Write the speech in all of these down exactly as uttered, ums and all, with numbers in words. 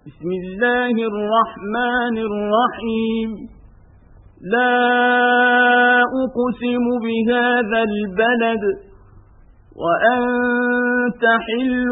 بسم الله الرحمن الرحيم لا أقسم بهذا البلد وأنت حل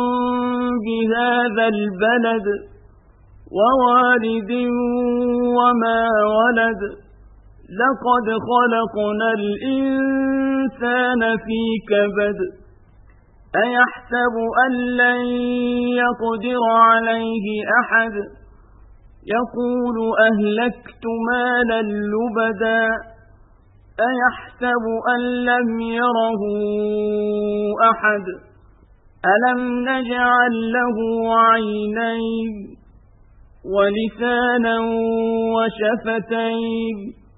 بهذا البلد ووالد وما ولد لقد خلقنا الإنسان في كبد أيحسب أن لن يقدر عليه أحد يقول أهلكت مالا لبدا أيحسب أن لم يره أحد ألم نجعل له عينين ولسانا وشفتين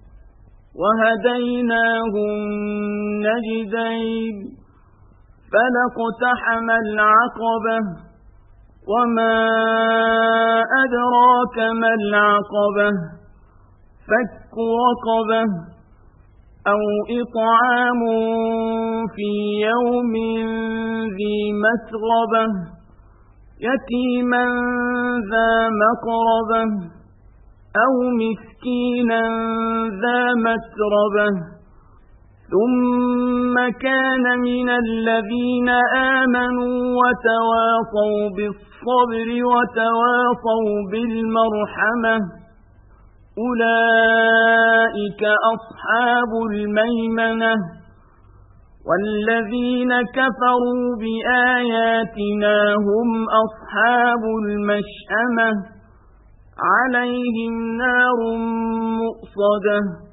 وهديناه النجدين فلاقتحم العقبة وما أدراك ما العقبة فك رقبة أو إطعام في يوم ذي مسغبة يتيما ذا مقربة أو مسكينا ذا متربة ثم كان من الذين آمنوا وتواصوا بالصبر وتواصوا بالمرحمة أولئك أصحاب الميمنة والذين كفروا بآياتنا هم أصحاب المشأمة عليهم نار مؤصدة